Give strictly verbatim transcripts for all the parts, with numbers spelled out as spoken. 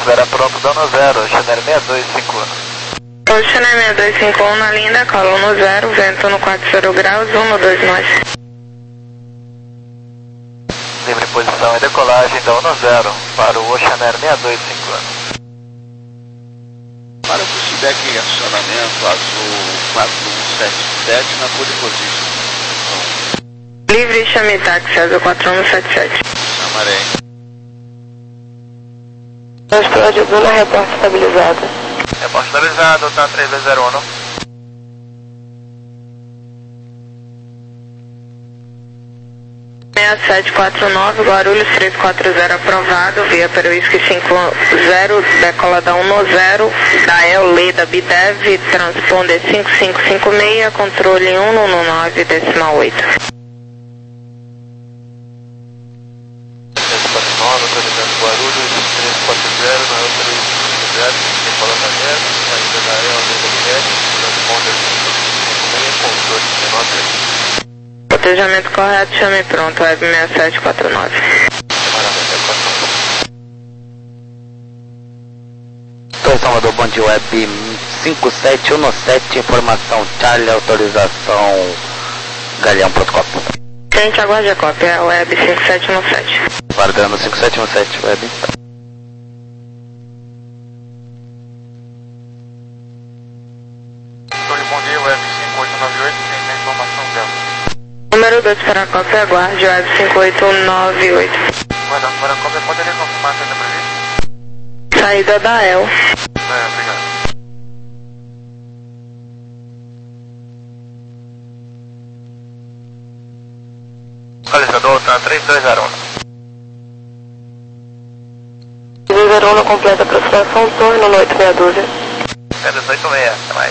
espera pronto, dano zero, Channel seis dois cinco um. O Channel seis dois cinco um na linha da cola no zero, vento no quatro graus, um dois nós. Livre posição e decolagem, dano zero, para o Channel seis dois cinco um. Para o feedback em acionamento, azul quatro um sete sete na pole position. Livre, chame táxi, azul quatro um sete sete. Chamarei. Transporte de Bruna, reporte estabilizado. Reporte estabilizado, tá três dois zero um. seis sete quatro nove, Guarulhos três quatro zero aprovado, via para o Whisky cinco zero, decola da um no zero, da El Leda Bidev, transponder cinco cinco cinco seis, controle um no nove, decimal oito. três quatro nove, atualizando Guarulhos, três quatro zero, na outra três quatro zero, decola da El, saída da El Leda Bidev, transponder cinco cinco cinco seis, controle menor três. Protejamento correto, chame pronto, Web seis sete quatro nove. Torre Salvador, bom dia, Web cinco sete um sete, informação Charlie, autorização Galeão, protocolo. Gente, aguarde a cópia, Web cinco sete um sete. Guardando cinco sete um sete, Web. Bom dia, Web cinco oito nove oito, tem a informação dela. Número dois para a cópia, aguarde, Web cinco oito nove oito. Guarda, para a cópia, poderia confirmar a saída prevista? Saída da El. É, obrigado. Localizador, tá três dois zero um. três dois zero um, completa aproximação, torre no oito meia dúzia. É dezoito seis, até mais.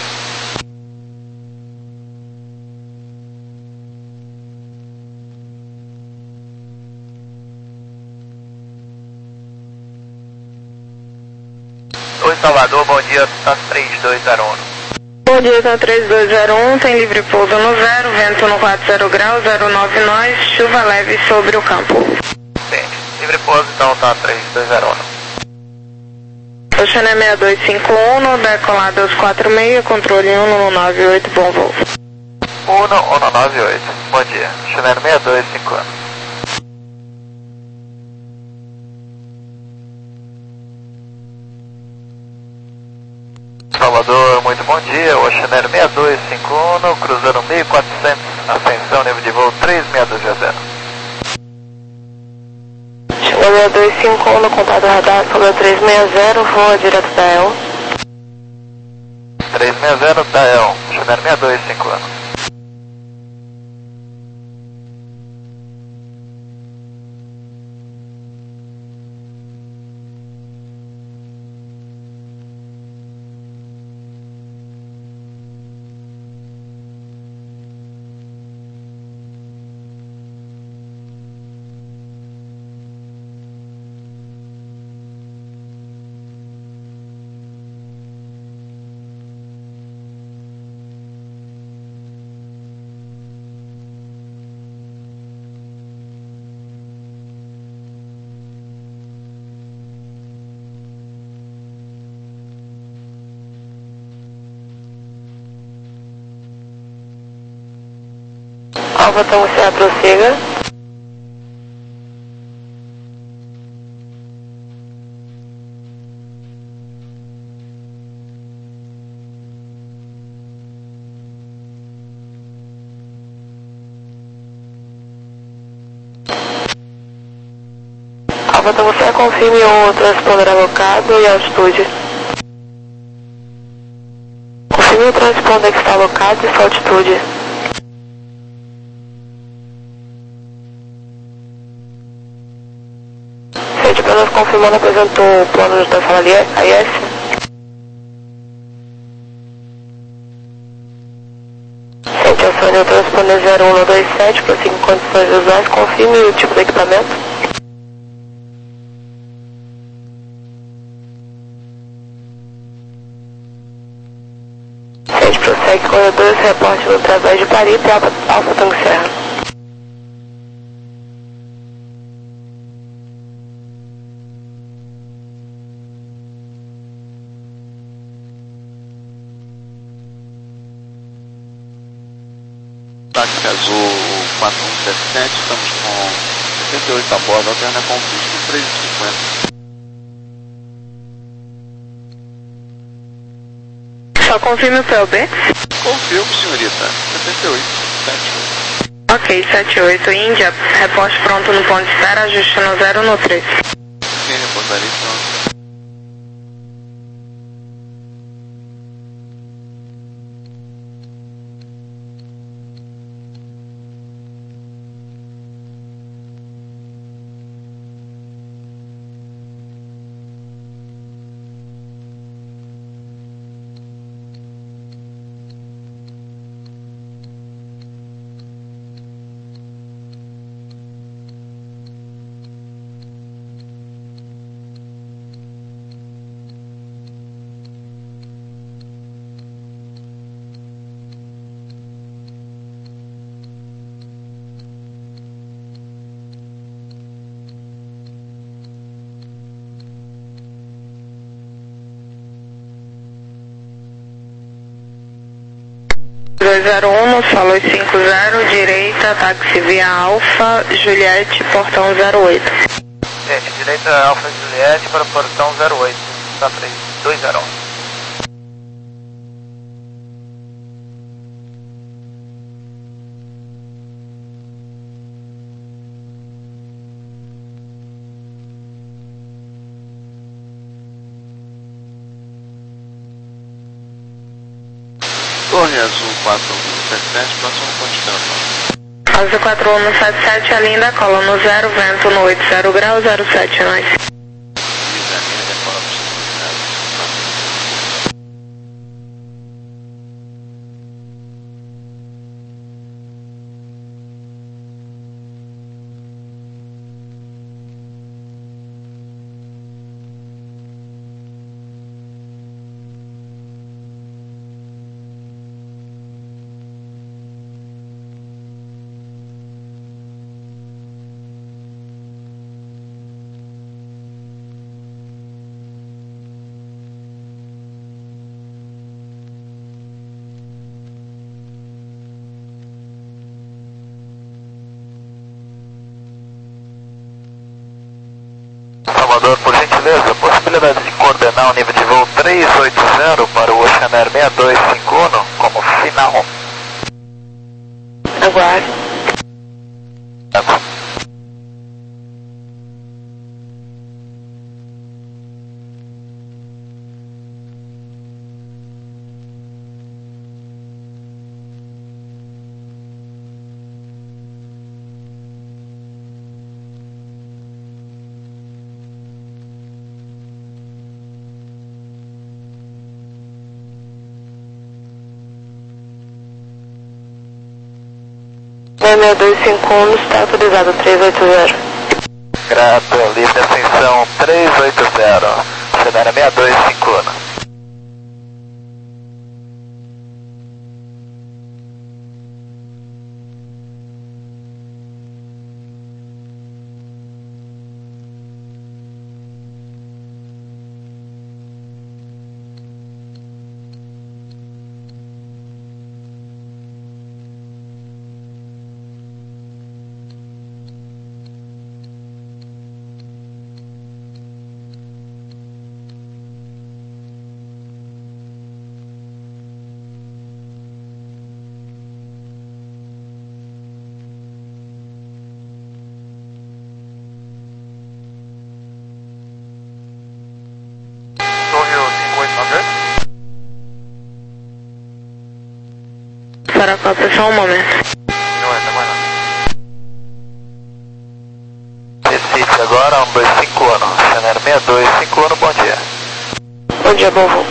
Oi Salvador, bom dia, tá três dois zero um. Bom dia, tá três dois zero um, tem livre pouso no zero, vento no quatro graus, zero nove nós, chuva leve sobre o campo. Sim, livre pouso, então tá três dois zero um. Oceané seis dois cinco um, no decolado aos quatro seis, controle um no nove oito, bom voo. um no nove oito, bom dia, Oceané seis dois cinco um. Salvador, muito bom dia, Oceané seis dois cinco um, no cruzeiro mil e quatrocentos, ascensão, nível de voo três seis dois zero. seis dois cinco um, no contato radar, sobre três seis zero, voa direto da El. três seis zero da El, Oceané seis dois cinco um. Alfa, então você prossiga. Alfa, então você confirme o transponder alocado e altitude. Confirme o transponder que está alocado e sua altitude. Apenas confirmando, apresentou o plano da sala A I S. Sente acione o transponder zero um dois sete, prossiga em condições visuais, confirme o tipo de equipamento. Sente prossegue corredores, reporte no através de Paripe, Alfa, Alfa Tango Serra. Táxi Azul quatro um sete sete, estamos com setenta e oito a bordo, alterna com pista três e cinquenta. Só confirme o P O B. Confirmo, senhorita. setenta e oito, setenta e oito. Ok, setenta e oito, Índia, reporte pronto no ponto de espera, ajuste no zero no três. Sim, reportaria pronto. dois zero um, no Solos cinco zero, direita, táxi via Alfa, Juliette, portão zero oito. Gente, direita Alfa Juliette para portão zero oito, tá três dois zero um. Torre Azul quatro um sete sete, próximo ponto de espera. Azul quatro um sete sete, a linda cola no zero, vento no oito zero graus, zero sete nós. Salvador, por gentileza, possibilidade de coordenar o nível de voo trezentos e oitenta para o Oceanair seis dois cinco um como final. Aguarde. seis dois cinco um, está autorizado trezentos e oitenta. Grato, livre ascensão trezentos e oitenta, Oceanair seis dois cinco um. Para a Copa, só um momento. Não é, tá mais não. Recife agora, um dois cinco um, Oceanair seis dois cinco um, bom dia. Bom dia, bom voo.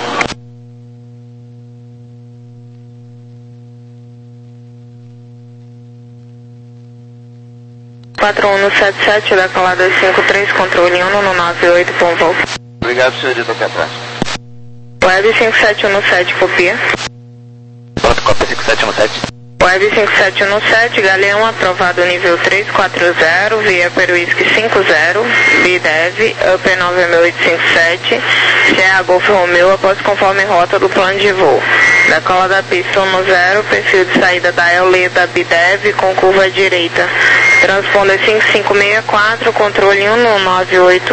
quatro um sete sete, decolada cinco três, controle um no nove oito, bom voo. Obrigado, senhorita, até a próxima. Web cinco sete um sete, copia. Pronto, cópia cinco sete um sete. Web cinco sete um sete, Galeão aprovado nível três quatro zero, via Peruísque cinco zero, B D E V, Upper nove mil oitocentos e cinquenta e sete, Sierra Golf Romeu após conforme rota do plano de voo. Decola da pista um zero, perfil de saída da Eoleda B D E V com curva à direita. Transponder cinco cinco seis quatro, controle um nove oito.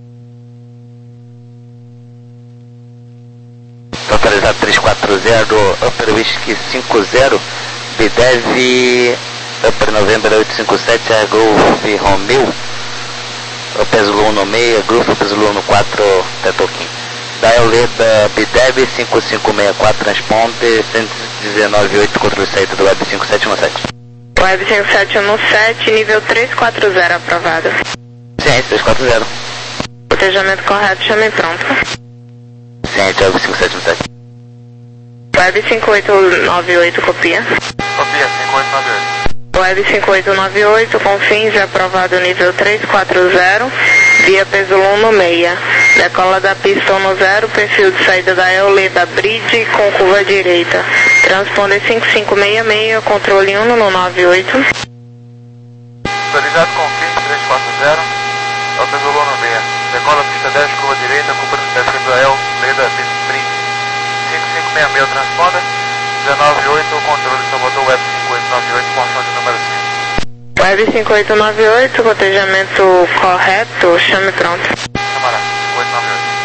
Autorizado três quatro zero, Upper Whisky cinco zero, B D E V, Upper November oito cinco sete, Air Golf Romeo, Upper Zulu um seis, Golf Upper Zulu um quatro, Tetoquim. Dial Leda B D E V cinco cinco seis quatro, transponder cento e dezenove oito, controle de saída do Web cinco sete um sete. Web cinco sete um sete, nível três quatro zero aprovado. Sim, três quatro zero. Protejamento correto, chame pronto. Sim, Web cinco sete um sete. Web cinco oito nove oito, copia. Copia, cinco oito nove oito. Web cinco oito nove oito, com fins aprovado nível três quatro zero, via Peso um seis. Decola da pista um zero, perfil de saída da Eoleda Bridge com curva à direita. Transponder cinco cinco seis seis, controle um nove oito. Autorizado com fins três quatro zero, é o Peso um seis. Decola pista dez, curva à direita, curva de perfil da Eoleda Bridge. cinco cinco seis seis, transponder dezenove oito, controle Salvador Web cinco oito nove oito, função de número cinco. Web cinco oito nove oito, cotejamento correto, chame pronto. Camarada, cinco oito nove oito.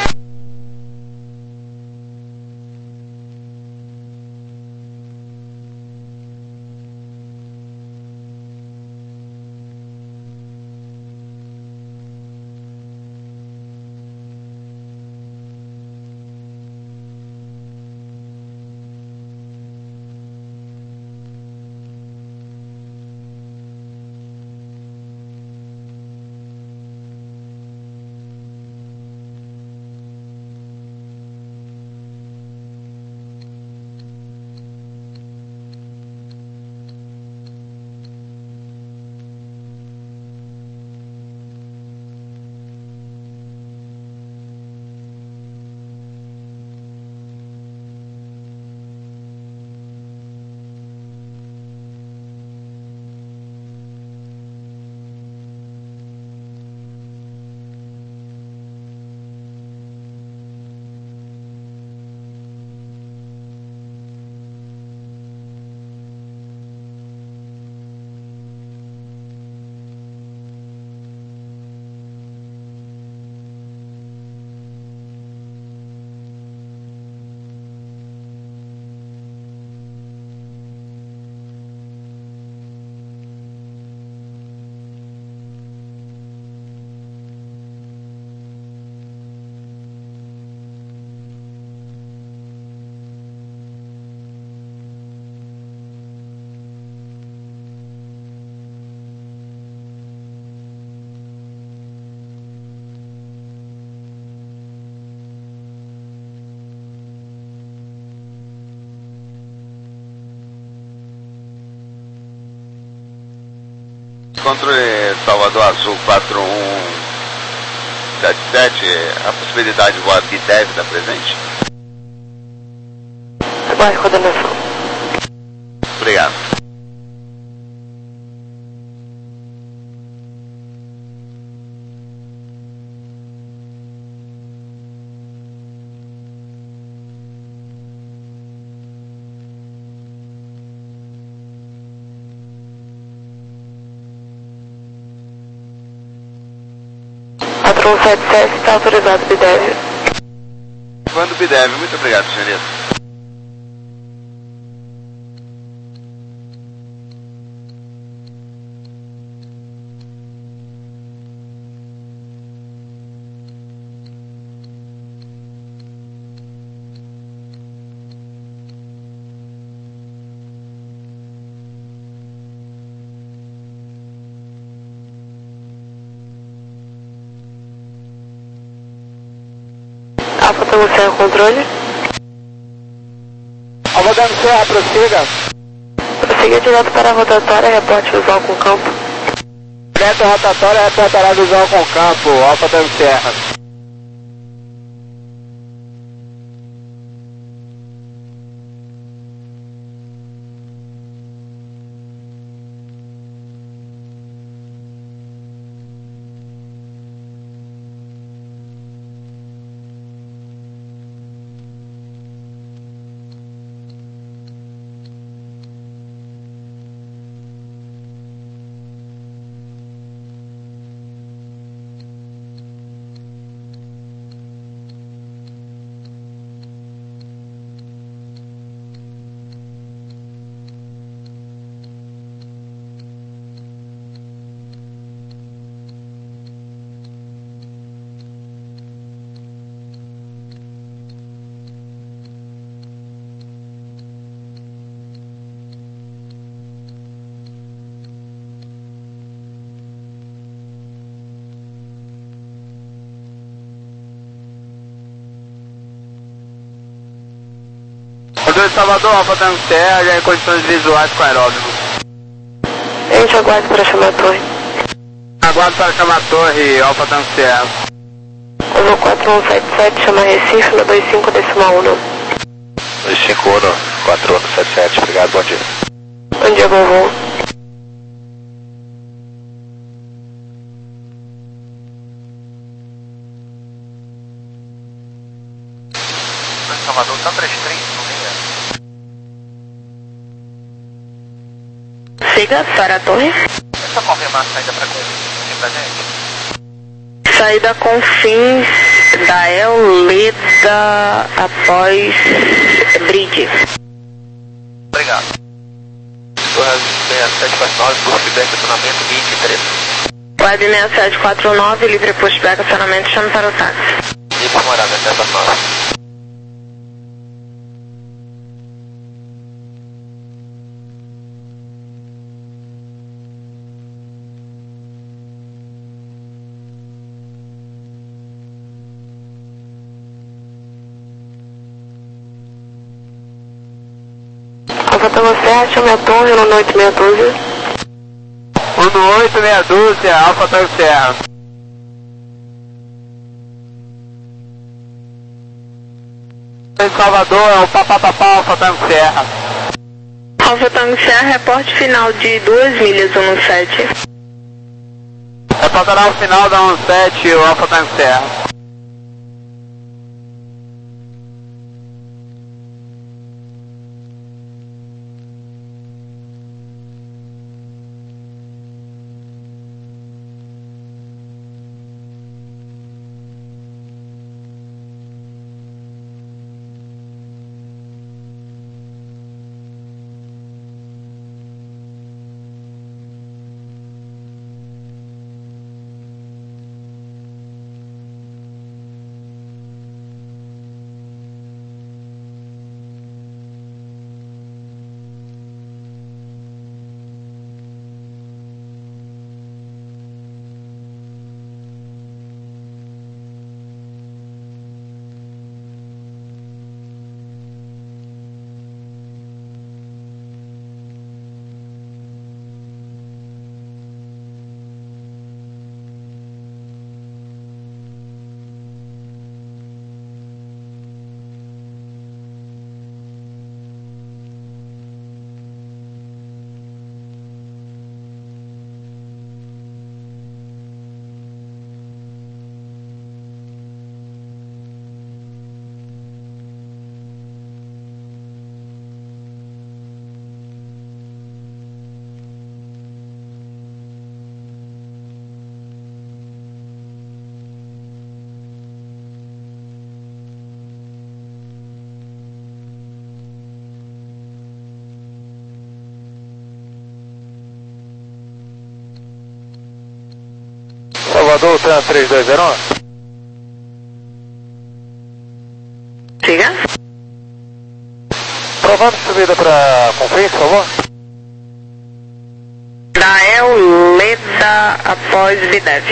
Controle Salvador Azul quatro um sete sete, a possibilidade de voar B D E V está presente? Vai, coordenação. Obrigado. quatro um sete sete, está autorizado B D E V. Quando B D E V, muito obrigado, senhorita. Alfa Tango Serra, controle. Alfa Tango Serra, prossiga. Prossiga direto para a rotatória, reporte visual com campo. Direto rotatória, reportará visual com campo, Alfa Tango Serra. dois Salvador, Alfa Tango Serra, já em condições visuais com aeróbico. A gente aguarda para chamar a torre. Aguardo para chamar a torre, Alfa Tango Serra. Uno quatro um sete sete, chama Recife, no dois cinco decimal um. dois cinco um, quatro um sete sete, obrigado, bom dia. Bom dia, bom voo. Salvador, tá três três no meio. Siga para a torre. É só confirmar a saída para Confins pra gente. Saída Confins da Euleda após Bridge. Obrigado. Torre seis sete quatro nove, pushback, acionamento vinte e três. Web seis sete quatro nove, livre pushback, acionamento, chame para o táxi. Livre morada, seis sete quatro nove. Alfa Tango Serra, chame a torre, no oito meia dúzia. Uno oito meia dúzia, Alfa Tango Serra. Em Salvador, é o Papapá, Alfa Tango Serra. Alfa Tango Serra, reporte final de duas milhas, um sete. Reportará o final da um sete, o Alfa Tango Serra. Salvador, T três dois zero um. Siga. Provando subida para Confins, por favor. Da Euleda após Videv.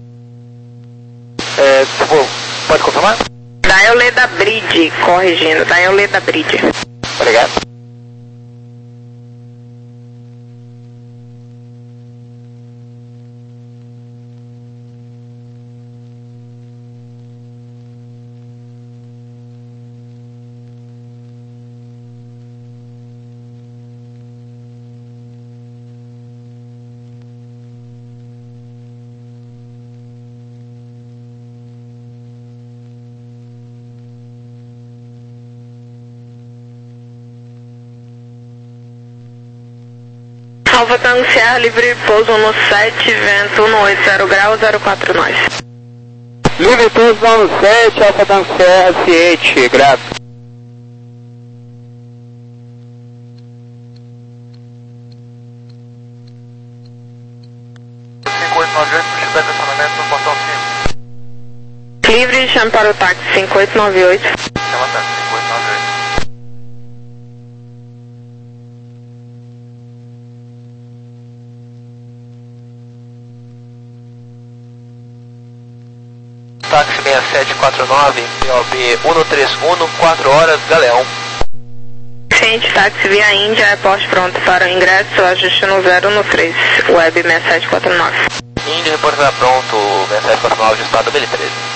É, tipo, pode confirmar? Da Euleda Bridge, corrigindo, da Euleda Bridge. Obrigado. Alfa Tango Serra, livre pouso no sete, vento um oito zero grau, zero quatro nós. Livre pouso no sete, Alfa Tango Serra, ciente, grato. cinco oito nove oito, pushback, acionamento no portão cinco. Livre, chame para o táxi cinco oito nove oito. Chama táxi cinco oito nove oito. Táxi seis sete quatro nove, P O B um três um, quatro horas, Galeão. Paciente táxi via Índia, airport pronto para o ingresso, ajuste no zero no três, web seis sete quatro nove. Índia, reportar pronto, seis sete quatro nove, ajustado, B L treze.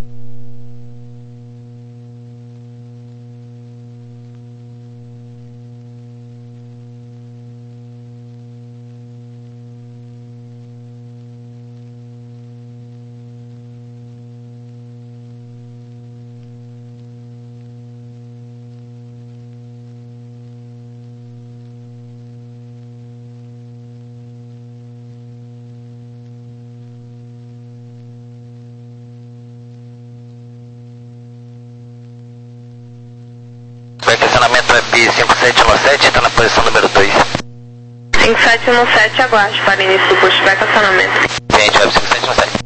Estacionamento web cinco sete um sete, está na posição número dois. cinco sete um sete, aguarde para início do pushback acionamento. Gente, web cinco sete um sete.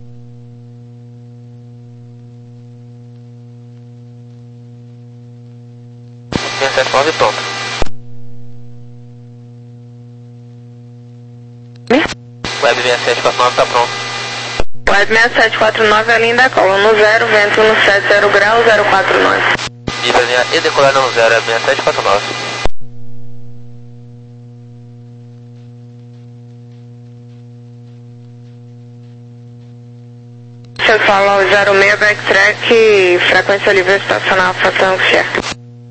seis sete nove pronto. Web seis sete quatro nove está pronto. Web seis sete quatro nove, a linda cola no zero, vento no sete zero grau, zero quatro nove. Livre linha e decolar no zero, é seis sete quatro nove. Pessoal, ao zero seis, backtrack, frequência livre estacional, Alfa Tango Sierra.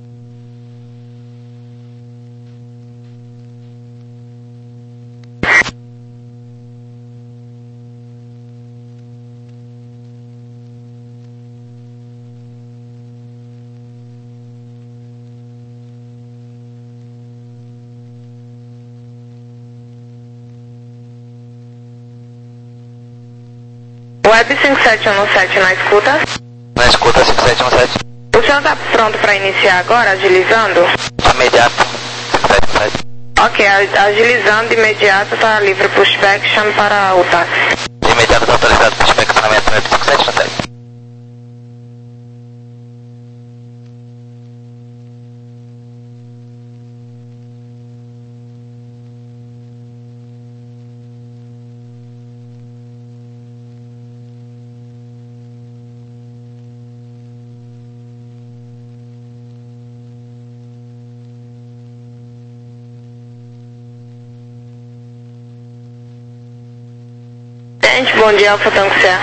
Web cinco sete um sete na escuta. Na escuta cinco sete um sete. O senhor está pronto para iniciar agora, agilizando? Imediato cinco sete um sete. Ok, agilizando de imediato, está livre pushback, chame para o táxi. De imediato está autorizado pushback estacionamento web cinco sete um sete. Gente, bom dia, Alfa Tango Sierra.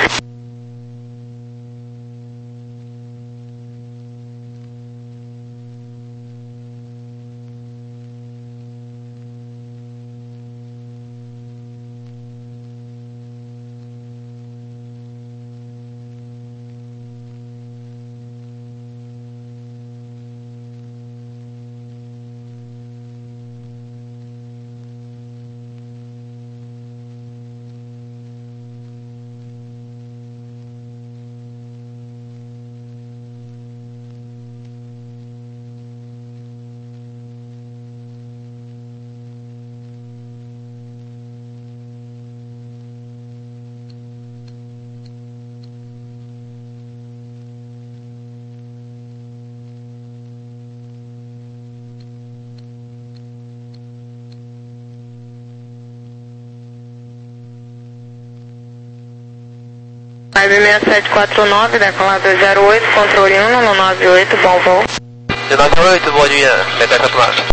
Web seis sete quatro nove, decolar dois zero oito, controle um no nove oito, bom voo. nove oito, bom dia, seis sete quatro nove.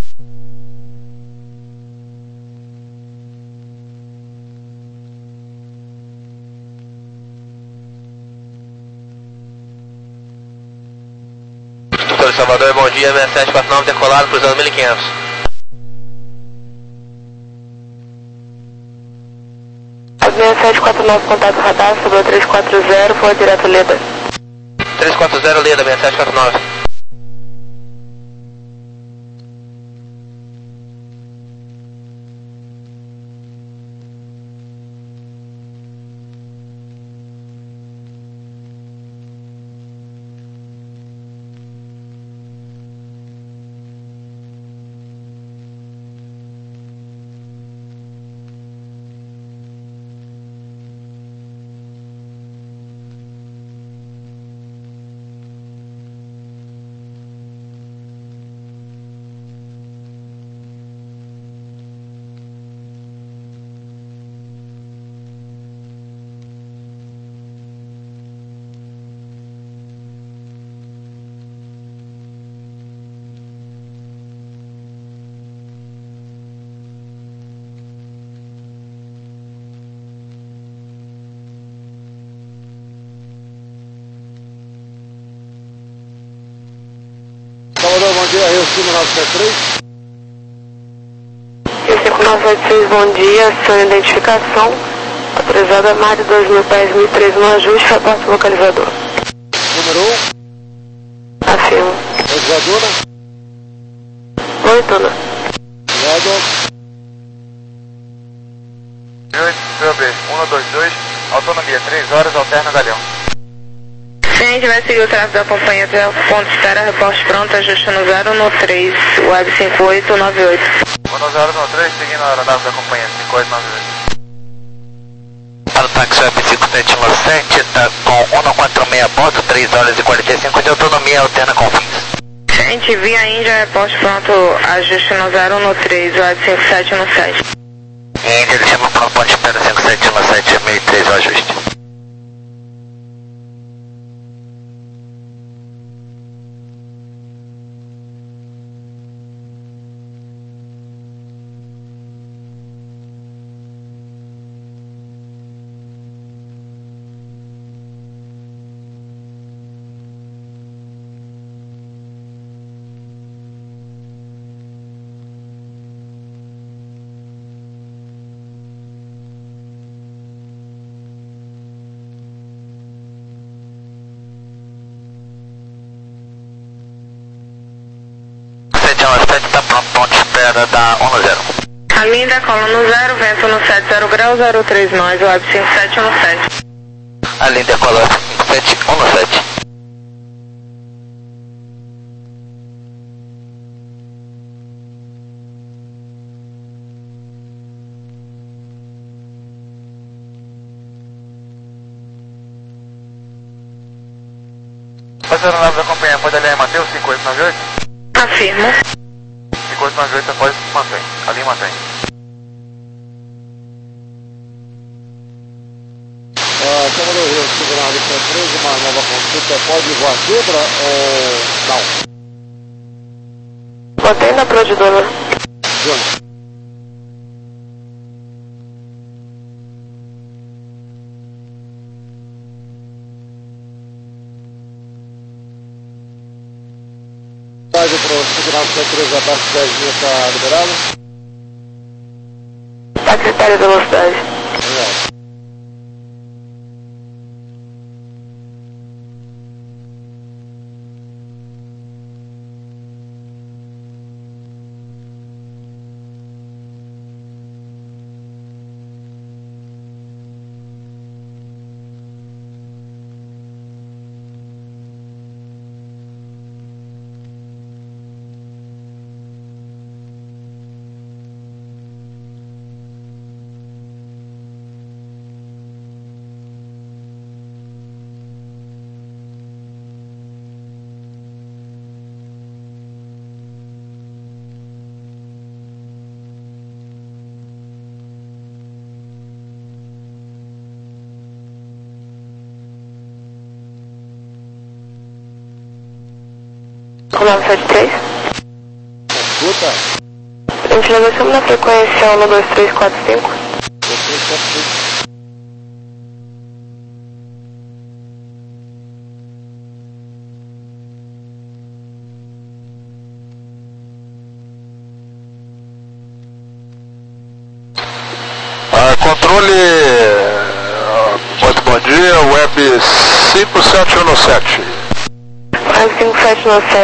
Doutor de Salvador, bom dia, seis sete quatro nove, decolado, cruzando mil e quinhentos. seis sete quatro nove, contato radar, subiu três quatro zero, foi direto Leda. três quatro zero, Leda, seis sete quatro nove. dia, Rio cinco nove sete três. Rio cinco nove sete três, bom dia, sua identificação. Autorizada Mário dois mil dez mil e treze no ajuste, reporte localizador. Número um. Afirmo. Localizadora. Oi, dona. Obrigado. oito, um dois dois, autonomia três horas, alterna Galeão. Sim, a gente vai seguir o tráfego da companhia até o ponto de espera, reporte pronto, ajuste no zero no três, web cinco oito nove oito. um zero no três, seguindo a aeronave da companhia cinco oito nove oito. Para o táxi web cinco sete um sete, está com cento e quarenta e seis a bordo, três horas e quarenta e cinco de autonomia, alterna com fins. Gente, via Índia, reporte pronto, ajuste no zero no três, web cinco sete um sete. Índia, ele chama para o ponto de espera cinco sete um sete meio três, o ajuste. Está pronto, ponto de espera da um zero. A linha decola no zero, vento no sete zero graus, zero três nós, web cinco sete um sete. A linha decola cinco sete um sete. Pode a aeronave da companhia, pode aliar Mateus cinco oito nove oito? Afirmo. cinco oito nove oito, após mantém, a linha mantém. Ah, Câmara do Rio cinco nove sete três, uma nova consulta, pode voar Zebra ou não? Mantém na Prodidona. Júnior. Para o cinco nove sete três, abaixo de dez mil está liberado? A critério de velocidade. Obrigado. nove sete três. Escuta. A gente negociamos na frequência um dois três quatro cinco. Ah, controle, ah, muito bom dia, web cinco sete um sete. Web cinco sete um sete.